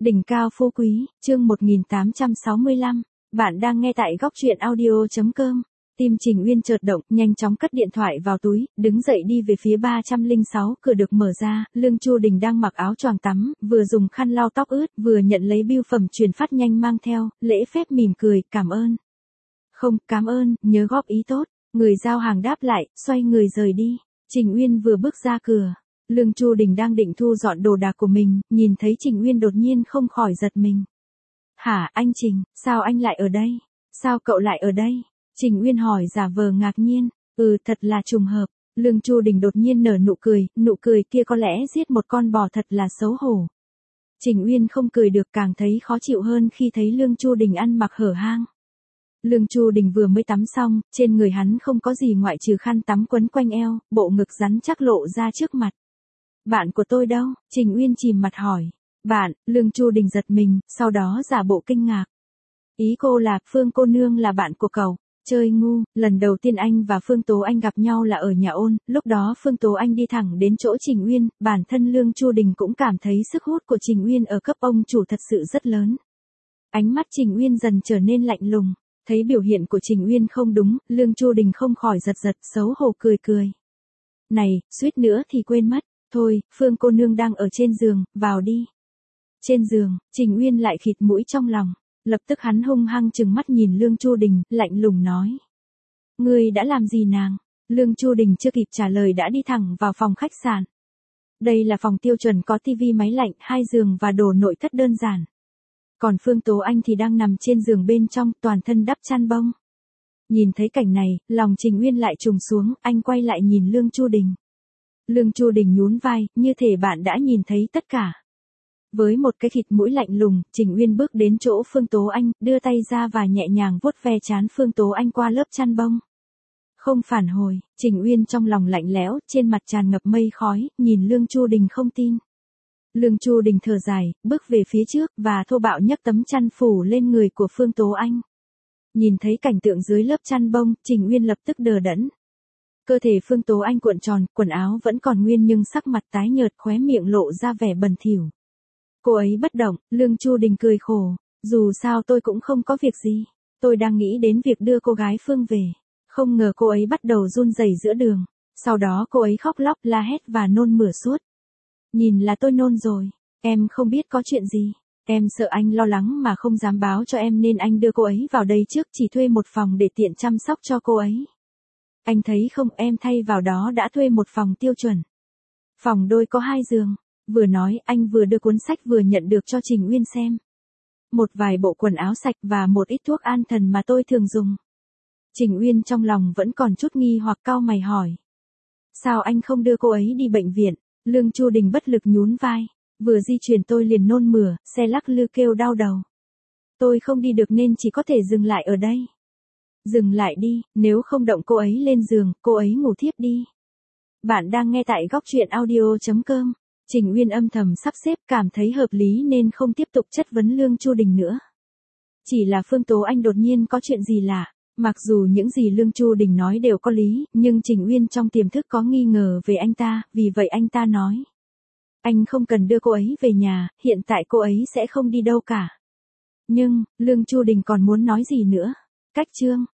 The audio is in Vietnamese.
Đỉnh cao phú quý, chương 1865. Bạn đang nghe tại góc truyện audio.com. Tim Trình Uyên chợt động, nhanh chóng cất điện thoại vào túi, đứng dậy đi về phía 306, cửa được mở ra, Lương Chu Đình đang mặc áo choàng tắm, vừa dùng khăn lau tóc ướt, vừa nhận lấy bưu phẩm chuyển phát nhanh mang theo, lễ phép mỉm cười, cảm ơn. Không, cảm ơn, nhớ góp ý tốt. Người giao hàng đáp lại, xoay người rời đi. Trình Uyên vừa bước ra cửa. Lương Chu Đình đang định thu dọn đồ đạc của mình, nhìn thấy Trình Uyên đột nhiên không khỏi giật mình. Hả, anh Trình, sao anh lại ở đây? Sao cậu lại ở đây? Trình Uyên hỏi giả vờ ngạc nhiên. Thật là trùng hợp. Lương Chu Đình đột nhiên nở nụ cười kia có lẽ giết một con bò thật là xấu hổ. Trình Uyên không cười được càng thấy khó chịu hơn khi thấy Lương Chu Đình ăn mặc hở hang. Lương Chu Đình vừa mới tắm xong, trên người hắn không có gì ngoại trừ khăn tắm quấn quanh eo, bộ ngực rắn chắc lộ ra trước mặt. Bạn của tôi đâu? Trình Uyên chìm mặt hỏi. Bạn, Lương Chu Đình giật mình, sau đó giả bộ kinh ngạc. Ý cô là, Phương cô nương là bạn của cậu. Chơi ngu, lần đầu tiên anh và Phương Tố Anh gặp nhau là ở nhà ôn, lúc đó Phương Tố Anh đi thẳng đến chỗ Trình Uyên, bản thân Lương Chu Đình cũng cảm thấy sức hút của Trình Uyên ở cấp ông chủ thật sự rất lớn. Ánh mắt Trình Uyên dần trở nên lạnh lùng, thấy biểu hiện của Trình Uyên không đúng, Lương Chu Đình không khỏi giật xấu hổ cười. Này, suýt nữa thì quên mất, thôi, Phương cô nương đang ở trên giường, vào đi. Trên giường, Trình Uyên lại khịt mũi trong lòng. Lập tức hắn hung hăng trừng mắt nhìn Lương Chu Đình, lạnh lùng nói. Ngươi đã làm gì nàng? Lương Chu Đình chưa kịp trả lời đã đi thẳng vào phòng khách sạn. Đây là phòng tiêu chuẩn có tivi máy lạnh, 2 giường và đồ nội thất đơn giản. Còn Phương Tố Anh thì đang nằm trên giường bên trong, toàn thân đắp chăn bông. Nhìn thấy cảnh này, lòng Trình Uyên lại trùng xuống, anh quay lại nhìn Lương Chu Đình. Lương Chu Đình nhún vai, như thể bạn đã nhìn thấy tất cả. Với một cái khịt mũi lạnh lùng, Trình Uyên bước đến chỗ Phương Tố Anh, đưa tay ra và nhẹ nhàng vuốt ve trán Phương Tố Anh qua lớp chăn bông. Không phản hồi, Trình Uyên trong lòng lạnh lẽo, trên mặt tràn ngập mây khói, nhìn Lương Chu Đình không tin. Lương Chu Đình thở dài, bước về phía trước, và thô bạo nhấc tấm chăn phủ lên người của Phương Tố Anh. Nhìn thấy cảnh tượng dưới lớp chăn bông, Trình Uyên lập tức đờ đẫn. Cơ thể Phương Tố Anh cuộn tròn, quần áo vẫn còn nguyên nhưng sắc mặt tái nhợt, khóe miệng lộ ra vẻ bẩn thỉu. Cô ấy bất động, Lương Chu Đình cười khổ, dù sao tôi cũng không có việc gì, tôi đang nghĩ đến việc đưa cô gái Phương về. Không ngờ cô ấy bắt đầu run rẩy giữa đường, sau đó cô ấy khóc lóc la hét và nôn mửa suốt. Nhìn là tôi nôn rồi, em không biết có chuyện gì, em sợ anh lo lắng mà không dám báo cho em nên anh đưa cô ấy vào đây trước, chỉ thuê một phòng để tiện chăm sóc cho cô ấy. Anh thấy không, em thay vào đó đã thuê một phòng tiêu chuẩn. Phòng đôi có 2 giường. Vừa nói, anh vừa đưa cuốn sách vừa nhận được cho Trình Uyên xem. Một vài bộ quần áo sạch và một ít thuốc an thần mà tôi thường dùng. Trình Uyên trong lòng vẫn còn chút nghi hoặc cau mày hỏi. Sao anh không đưa cô ấy đi bệnh viện? Lương Chu Đình bất lực nhún vai. Vừa di chuyển tôi liền nôn mửa, xe lắc lư kêu đau đầu. Tôi không đi được nên chỉ có thể dừng lại ở đây. Dừng lại đi, nếu không động cô ấy lên giường, cô ấy ngủ thiếp đi. Bạn đang nghe tại góc truyện audio.com. Trình Uyên âm thầm sắp xếp, cảm thấy hợp lý nên không tiếp tục chất vấn Lương Chu Đình nữa. Chỉ là Phương Tố Anh đột nhiên có chuyện gì lạ, mặc dù những gì Lương Chu Đình nói đều có lý, nhưng Trình Uyên trong tiềm thức có nghi ngờ về anh ta, vì vậy anh ta nói. Anh không cần đưa cô ấy về nhà, hiện tại cô ấy sẽ không đi đâu cả. Nhưng, Lương Chu Đình còn muốn nói gì nữa? Cách chương,